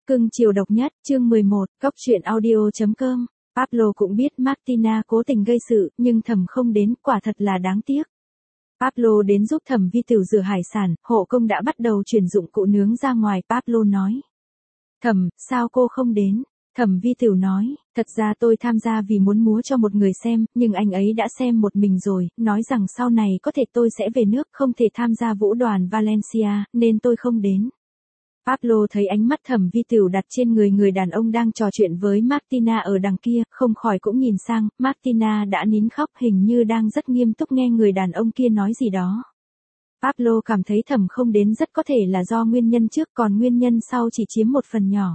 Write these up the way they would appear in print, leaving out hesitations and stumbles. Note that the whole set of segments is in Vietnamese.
Cưng chiều độc nhất, chương 11, cóc truyện audio.com. Pablo cũng biết Martina cố tình gây sự, nhưng Thẩm không đến, quả thật là đáng tiếc. Pablo đến giúp Thẩm Vi Tửu rửa hải sản, hộ công đã bắt đầu chuyển dụng cụ nướng ra ngoài. Pablo nói. Thẩm, sao cô không đến? Thẩm Vi Tửu nói, thật ra tôi tham gia vì muốn múa cho một người xem, nhưng anh ấy đã xem một mình rồi, nói rằng sau này có thể tôi sẽ về nước, không thể tham gia vũ đoàn Valencia, nên tôi không đến. Pablo thấy ánh mắt Thẩm Vi Tửu đặt trên người đàn ông đang trò chuyện với Martina ở đằng kia, không khỏi cũng nhìn sang. Martina đã nín khóc, hình như đang rất nghiêm túc nghe người đàn ông kia nói gì đó. Pablo cảm thấy Thẩm không đến rất có thể là do nguyên nhân trước, còn nguyên nhân sau chỉ chiếm một phần nhỏ.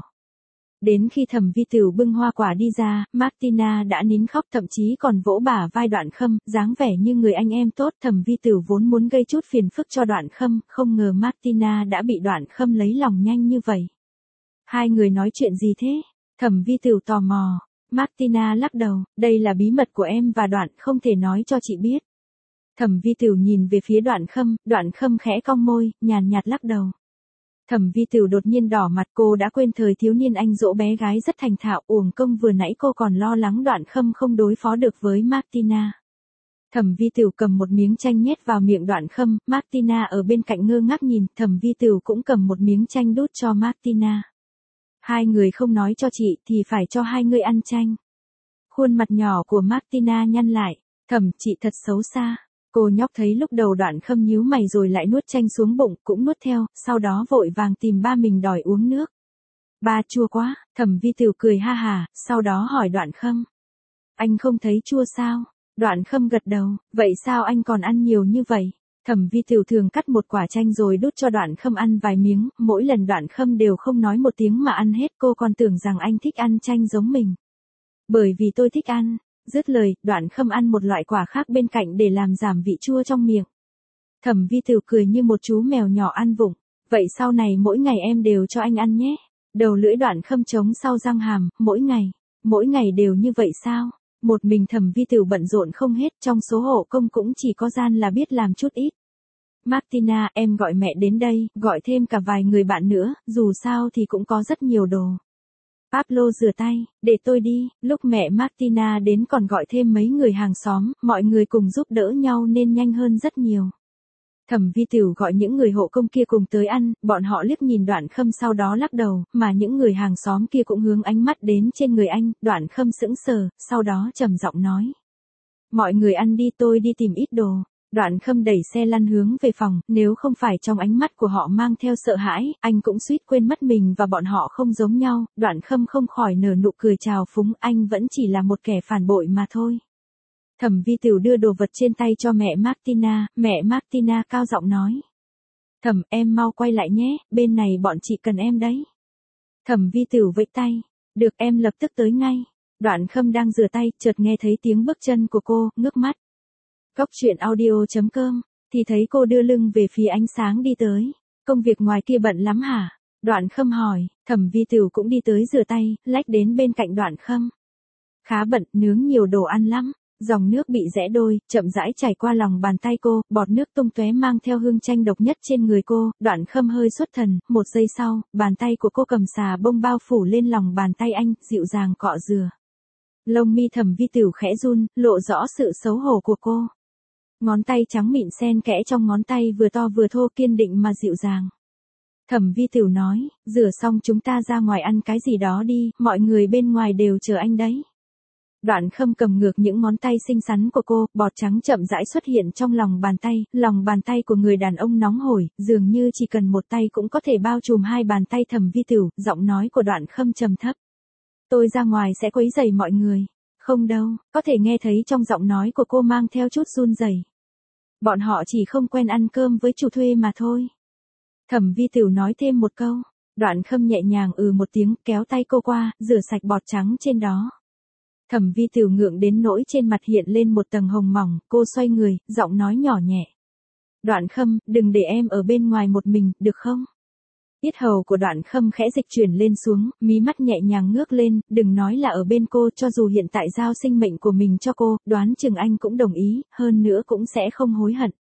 Đến khi Thẩm Vi Tửu bưng hoa quả đi ra, Martina đã nín khóc, thậm chí còn vỗ bả vai Đoạn Khâm, dáng vẻ như người anh em tốt. Thẩm Vi Tửu vốn muốn gây chút phiền phức cho Đoạn Khâm, không ngờ Martina đã bị Đoạn Khâm lấy lòng nhanh như vậy. Hai người nói chuyện gì thế? Thẩm Vi Tửu tò mò. Martina lắc đầu, đây là bí mật của em và Đoạn, không thể nói cho chị biết. Thẩm Vi Tửu nhìn về phía Đoạn Khâm khẽ cong môi, nhàn nhạt lắc đầu. Thẩm Vi Tửu đột nhiên đỏ mặt, cô đã quên thời thiếu niên anh dỗ bé gái rất thành thạo, uổng công vừa nãy cô còn lo lắng Đoạn Khâm không đối phó được với Martina. Thẩm Vi Tửu cầm một miếng chanh nhét vào miệng Đoạn Khâm, Martina ở bên cạnh ngơ ngác nhìn, Thẩm Vi Tửu cũng cầm một miếng chanh đút cho Martina. Hai người không nói cho chị thì phải cho hai người ăn chanh. Khuôn mặt nhỏ của Martina nhăn lại, Thẩm, chị thật xấu xa. Cô nhóc thấy lúc đầu Đoạn Khâm nhíu mày rồi lại nuốt chanh xuống bụng, cũng nuốt theo, sau đó vội vàng tìm ba mình đòi uống nước. Ba chua quá, Thẩm Vi Tửu cười ha hà, sau đó hỏi Đoạn Khâm. Anh không thấy chua sao? Đoạn Khâm gật đầu, vậy sao anh còn ăn nhiều như vậy? Thẩm Vi Tửu thường cắt một quả chanh rồi đút cho Đoạn Khâm ăn vài miếng, mỗi lần Đoạn Khâm đều không nói một tiếng mà ăn hết, cô còn tưởng rằng anh thích ăn chanh giống mình. Bởi vì tôi thích ăn. Dứt lời, Đoạn Khâm ăn một loại quả khác bên cạnh để làm giảm vị chua trong miệng. Thẩm Vi Tửu cười như một chú mèo nhỏ ăn vụng. Vậy sau này mỗi ngày em đều cho anh ăn nhé. Đầu lưỡi Đoạn Khâm trống sau răng hàm, mỗi ngày đều như vậy sao? Một mình Thẩm Vi Tửu bận rộn không hết, trong số hộ công cũng chỉ có Gian là biết làm chút ít. Martina, em gọi mẹ đến đây, gọi thêm cả vài người bạn nữa, dù sao thì cũng có rất nhiều đồ. Pablo rửa tay, để tôi đi. Lúc mẹ Martina đến còn gọi thêm mấy người hàng xóm, mọi người cùng giúp đỡ nhau nên nhanh hơn rất nhiều. Thẩm Vi Tửu gọi những người hộ công kia cùng tới ăn, bọn họ liếc nhìn Đoạn Khâm sau đó lắc đầu, mà những người hàng xóm kia cũng hướng ánh mắt đến trên người anh. Đoạn Khâm sững sờ, sau đó trầm giọng nói. Mọi người ăn đi, tôi đi tìm ít đồ. Đoạn Khâm đẩy xe lăn hướng về phòng, nếu không phải trong ánh mắt của họ mang theo sợ hãi, anh cũng suýt quên mất mình và bọn họ không giống nhau. Đoạn Khâm không khỏi nở nụ cười trào phúng, anh vẫn chỉ là một kẻ phản bội mà thôi. Thẩm Vi Tửu đưa đồ vật trên tay cho mẹ Martina cao giọng nói. Thẩm, em mau quay lại nhé, bên này bọn chị cần em đấy. Thẩm Vi Tửu vẫy tay, được em lập tức tới ngay. Đoạn Khâm đang rửa tay, chợt nghe thấy tiếng bước chân của cô, ngước mắt. Cóc truyện audio.com, thì thấy cô đưa lưng về phía ánh sáng đi tới. Công việc ngoài kia bận lắm hả? Đoạn Khâm hỏi. Thẩm Vi Tửu cũng đi tới rửa tay, lách đến bên cạnh Đoạn Khâm. Khá bận, nướng nhiều đồ ăn lắm. Dòng nước bị rẽ đôi, chậm rãi chảy qua lòng bàn tay cô, bọt nước tung tóe mang theo hương chanh độc nhất trên người cô. Đoạn Khâm hơi xuất thần, một giây sau, bàn tay của cô cầm xà bông bao phủ lên lòng bàn tay anh, dịu dàng cọ rửa. Lông mi Thẩm Vi Tửu khẽ run, lộ rõ sự xấu hổ của cô. Ngón tay trắng mịn xen kẽ trong ngón tay vừa to vừa thô, kiên định mà dịu dàng. Thẩm Vi Tửu nói, rửa xong chúng ta ra ngoài ăn cái gì đó đi, mọi người bên ngoài đều chờ anh đấy. Đoạn Khâm cầm ngược những ngón tay xinh xắn của cô, bọt trắng chậm rãi xuất hiện trong lòng bàn tay của người đàn ông nóng hổi, dường như chỉ cần một tay cũng có thể bao trùm hai bàn tay Thẩm Vi Tửu. Giọng nói của Đoạn Khâm trầm thấp. Tôi ra ngoài sẽ quấy rầy mọi người. Không đâu, có thể nghe thấy trong giọng nói của cô mang theo chút run rẩy. Bọn họ chỉ không quen ăn cơm với chủ thuê mà thôi. Thẩm Vi Tửu nói thêm một câu. Đoạn Khâm nhẹ nhàng một tiếng, kéo tay cô qua, rửa sạch bọt trắng trên đó. Thẩm Vi Tửu ngượng đến nỗi trên mặt hiện lên một tầng hồng mỏng, cô xoay người, giọng nói nhỏ nhẹ. Đoạn Khâm, đừng để em ở bên ngoài một mình, được không? Yết hầu của Đoạn Khâm khẽ dịch chuyển lên xuống, mí mắt nhẹ nhàng ngước lên, đừng nói là ở bên cô, cho dù hiện tại giao sinh mệnh của mình cho cô, đoán chừng anh cũng đồng ý, hơn nữa cũng sẽ không hối hận.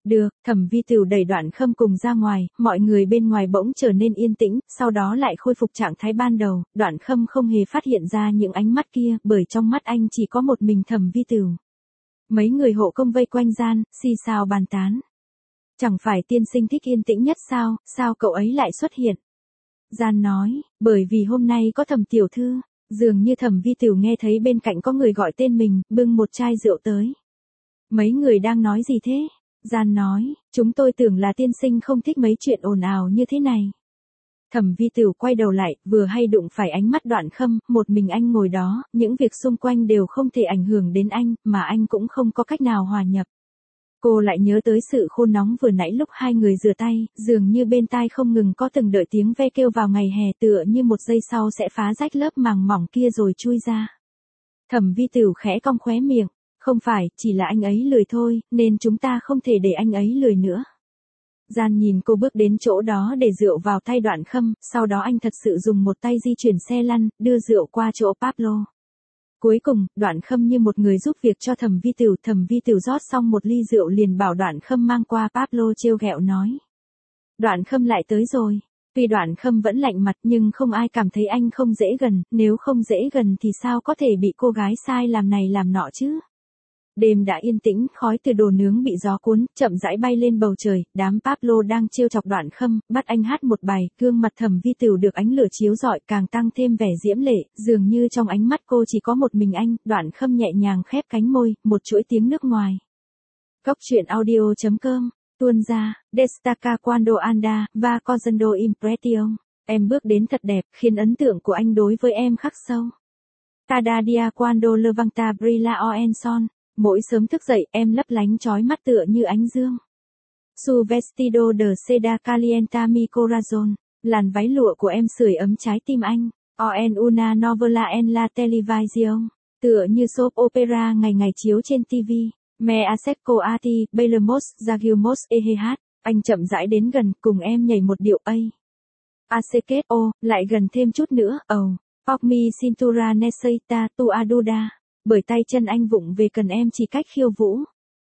Được, Thẩm Vi Tửu đẩy Đoạn Khâm cùng ra ngoài, mọi người bên ngoài bỗng trở nên yên tĩnh, sau đó lại khôi phục trạng thái ban đầu, Đoạn Khâm không hề phát hiện ra những ánh mắt kia, bởi trong mắt anh chỉ có một mình Thẩm Vi Tửu. Mấy người hộ công vây quanh gian, xì xào bàn tán. Chẳng phải tiên sinh thích yên tĩnh nhất sao, sao cậu ấy lại xuất hiện? Gian nói, bởi vì hôm nay có Thẩm tiểu thư, dường như Thẩm Vi Tửu nghe thấy bên cạnh có người gọi tên mình, bưng một chai rượu tới. Mấy người đang nói gì thế? Gian nói, chúng tôi tưởng là tiên sinh không thích mấy chuyện ồn ào như thế này. Thẩm Vi Tửu quay đầu lại, vừa hay đụng phải ánh mắt Đoạn Khâm, một mình anh ngồi đó, những việc xung quanh đều không thể ảnh hưởng đến anh, mà anh cũng không có cách nào hòa nhập. Cô lại nhớ tới sự khô nóng vừa nãy lúc hai người rửa tay, dường như bên tai không ngừng có từng đợi tiếng ve kêu vào ngày hè tựa như một giây sau sẽ phá rách lớp màng mỏng kia rồi chui ra. Thẩm Vi Tửu khẽ cong khóe miệng, không phải, chỉ là anh ấy lười thôi, nên chúng ta không thể để anh ấy lười nữa. Gian nhìn cô bước đến chỗ đó để rượu vào tay Đoạn Khâm, sau đó anh thật sự dùng một tay di chuyển xe lăn, đưa rượu qua chỗ Pablo. Cuối cùng, Đoạn Khâm như một người giúp việc cho Thẩm Vi Tửu rót xong một ly rượu liền bảo Đoạn Khâm mang qua Pablo trêu ghẹo nói. Đoạn Khâm lại tới rồi. Tuy Đoạn Khâm vẫn lạnh mặt nhưng không ai cảm thấy anh không dễ gần, nếu không dễ gần thì sao có thể bị cô gái sai làm này làm nọ chứ? Đêm đã yên tĩnh, khói từ đồ nướng bị gió cuốn, chậm rãi bay lên bầu trời, đám Pablo đang trêu chọc Đoạn Khâm, bắt anh hát một bài, gương mặt Thẩm Vi Tửu được ánh lửa chiếu rọi càng tăng thêm vẻ diễm lệ, dường như trong ánh mắt cô chỉ có một mình anh, Đoạn Khâm nhẹ nhàng khép cánh môi, một chuỗi tiếng nước ngoài. Góc truyện audio.com, tuôn ra, destaca cuando anda, va causando impresión. Em bước đến thật đẹp, khiến ấn tượng của anh đối với em khắc sâu. Cada día cuando levanta brilla el sol. Mỗi sớm thức dậy, em lấp lánh chói mắt tựa như ánh dương. Su vestido de seda calienta mi corazón. Làn váy lụa của em sưởi ấm trái tim anh. O en una novela en la televisión. Tựa như soap opera ngày ngày chiếu trên TV. Me acerco a ti, bailamos, seguimos ejehat. Anh chậm rãi đến gần, cùng em nhảy một điệu A. Acerquet o, lại gần thêm chút nữa, Pop mi cintura necesita tu ayuda. Bởi tay chân anh vụng về cần em chỉ cách khiêu vũ.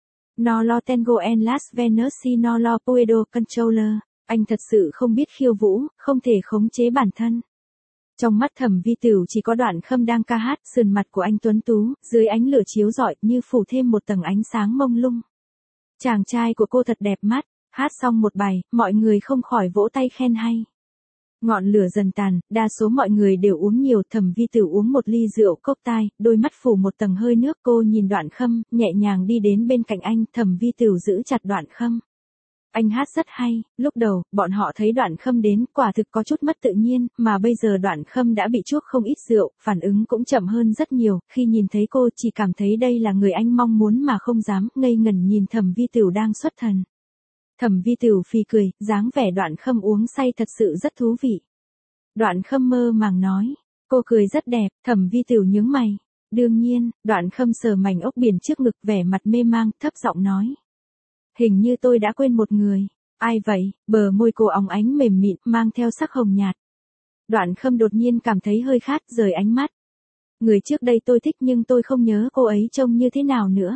No lo tengo en las venas si no lo puedo controller. Anh thật sự không biết khiêu vũ, không thể khống chế bản thân. Trong mắt Thẩm Vi Tửu chỉ có Đoạn Khâm đang ca hát, sườn mặt của anh tuấn tú, dưới ánh lửa chiếu rọi như phủ thêm một tầng ánh sáng mông lung. Chàng trai của cô thật đẹp mắt, hát xong một bài, mọi người không khỏi vỗ tay khen hay. Ngọn lửa dần tàn, đa số mọi người đều uống nhiều, Thẩm Vi Tửu uống một ly rượu cốc tai, đôi mắt phủ một tầng hơi nước, cô nhìn Đoạn Khâm, nhẹ nhàng đi đến bên cạnh anh, Thẩm Vi Tửu giữ chặt Đoạn Khâm. Anh hát rất hay, lúc đầu, bọn họ thấy Đoạn Khâm đến, quả thực có chút mất tự nhiên, mà bây giờ Đoạn Khâm đã bị chuốc không ít rượu, phản ứng cũng chậm hơn rất nhiều, khi nhìn thấy cô chỉ cảm thấy đây là người anh mong muốn mà không dám, ngây ngẩn nhìn Thẩm Vi Tửu đang xuất thần. Thẩm Vi Tửu phì cười, dáng vẻ Đoạn Khâm uống say thật sự rất thú vị. Đoạn Khâm mơ màng nói, cô cười rất đẹp, Thẩm Vi Tửu nhướng mày. Đương nhiên, Đoạn Khâm sờ mảnh ốc biển trước ngực vẻ mặt mê mang, thấp giọng nói. Hình như tôi đã quên một người. Ai vậy? Bờ môi cô óng ánh mềm mịn, mang theo sắc hồng nhạt. Đoạn Khâm đột nhiên cảm thấy hơi khát, rời ánh mắt. Người trước đây tôi thích nhưng tôi không nhớ cô ấy trông như thế nào nữa.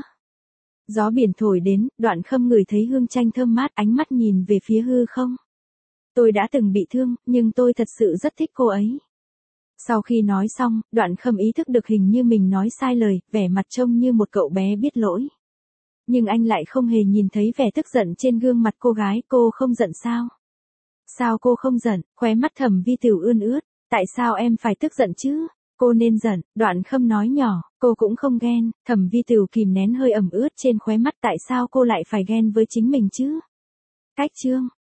Gió biển thổi đến, Đoạn Khâm ngửi thấy hương chanh thơm mát, ánh mắt nhìn về phía hư không. Tôi đã từng bị thương, nhưng tôi thật sự rất thích cô ấy. Sau khi nói xong, Đoạn Khâm ý thức được hình như mình nói sai lời, vẻ mặt trông như một cậu bé biết lỗi. Nhưng anh lại không hề nhìn thấy vẻ tức giận trên gương mặt cô gái, cô không giận sao? Sao cô không giận? Khóe mắt Thẩm Vi Tửu ươn ướt, tại sao em phải tức giận chứ? Cô nên giận, Đoạn Khâm nói nhỏ, cô cũng không ghen, Thẩm Vi Tửu kìm nén hơi ẩm ướt trên khóe mắt, tại sao cô lại phải ghen với chính mình chứ? Cách chương